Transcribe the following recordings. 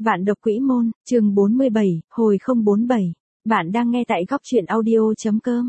Vạn độc quỷ môn, chương 47, hồi 047. Bạn đang nghe tại góc truyện audio.com.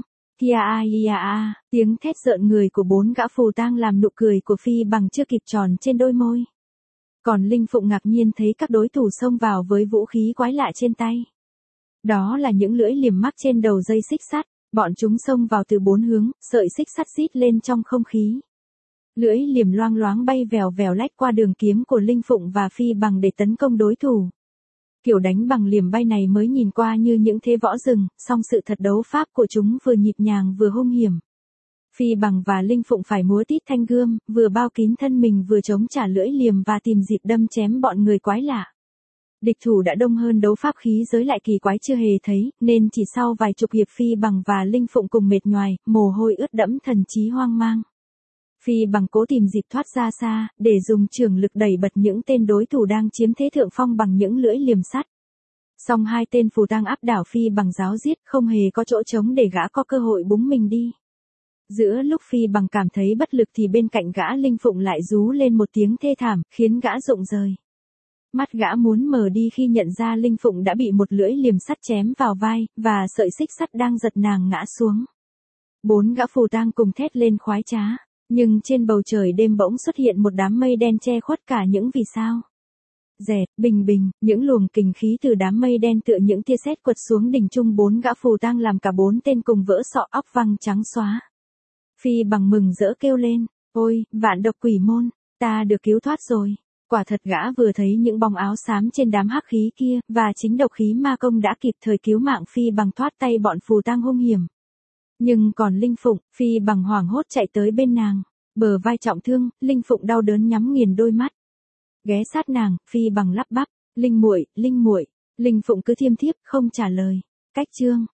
Tiếng thét rợn người của bốn gã phù tang làm nụ cười của Phi Bằng chưa kịp tròn trên đôi môi. Còn Linh Phụng ngạc nhiên thấy các đối thủ xông vào với vũ khí quái lạ trên tay. Đó là những lưỡi liềm mắc trên đầu dây xích sắt, bọn chúng xông vào từ bốn hướng, sợi xích sắt rít lên trong không khí. Lưỡi liềm loang loáng bay vèo vèo lách qua đường kiếm của Linh Phụng và Phi Bằng để tấn công đối thủ. Kiểu đánh bằng liềm bay này mới nhìn qua như những thế võ rừng, song sự thật đấu pháp của chúng vừa nhịp nhàng vừa hung hiểm. Phi Bằng và Linh Phụng phải múa tít thanh gươm, vừa bao kín thân mình vừa chống trả lưỡi liềm và tìm dịp đâm chém bọn người quái lạ. Địch thủ đã đông hơn đấu pháp khí giới lại kỳ quái chưa hề thấy, nên chỉ sau vài chục hiệp Phi Bằng và Linh Phụng cùng mệt nhoài, mồ hôi ướt đẫm thần trí hoang mang. Phi Bằng cố tìm dịp thoát ra xa, để dùng trường lực đẩy bật những tên đối thủ đang chiếm thế thượng phong bằng những lưỡi liềm sắt. Song hai tên phù tang áp đảo Phi Bằng ráo riết, không hề có chỗ trống để gã có cơ hội búng mình đi. Giữa lúc Phi Bằng cảm thấy bất lực thì bên cạnh gã Linh Phụng lại rú lên một tiếng thê thảm, khiến gã rụng rời. Mắt gã muốn mở đi khi nhận ra Linh Phụng đã bị một lưỡi liềm sắt chém vào vai, và sợi xích sắt đang giật nàng ngã xuống. Bốn gã phù tang cùng thét lên khoái trá. Nhưng trên bầu trời đêm bỗng xuất hiện một đám mây đen che khuất cả những vì sao. Rẹt, bình bình, những luồng kình khí từ đám mây đen tựa những tia sét quật xuống đỉnh chung bốn gã phù tang làm cả bốn tên cùng vỡ sọ óc văng trắng xóa. Phi Bằng mừng rỡ kêu lên, ôi, vạn độc quỷ môn, ta được cứu thoát rồi. Quả thật gã vừa thấy những bóng áo xám trên đám hắc khí kia, và chính độc khí ma công đã kịp thời cứu mạng Phi Bằng thoát tay bọn phù tang hung hiểm. Nhưng còn Linh Phụng, Phi Bằng hoảng hốt chạy tới bên nàng, bờ vai trọng thương, Linh Phụng đau đớn nhắm nghiền đôi mắt. Ghé sát nàng, Phi Bằng lắp bắp, Linh muội, Linh Phụng cứ thiêm thiếp không trả lời. Cách chương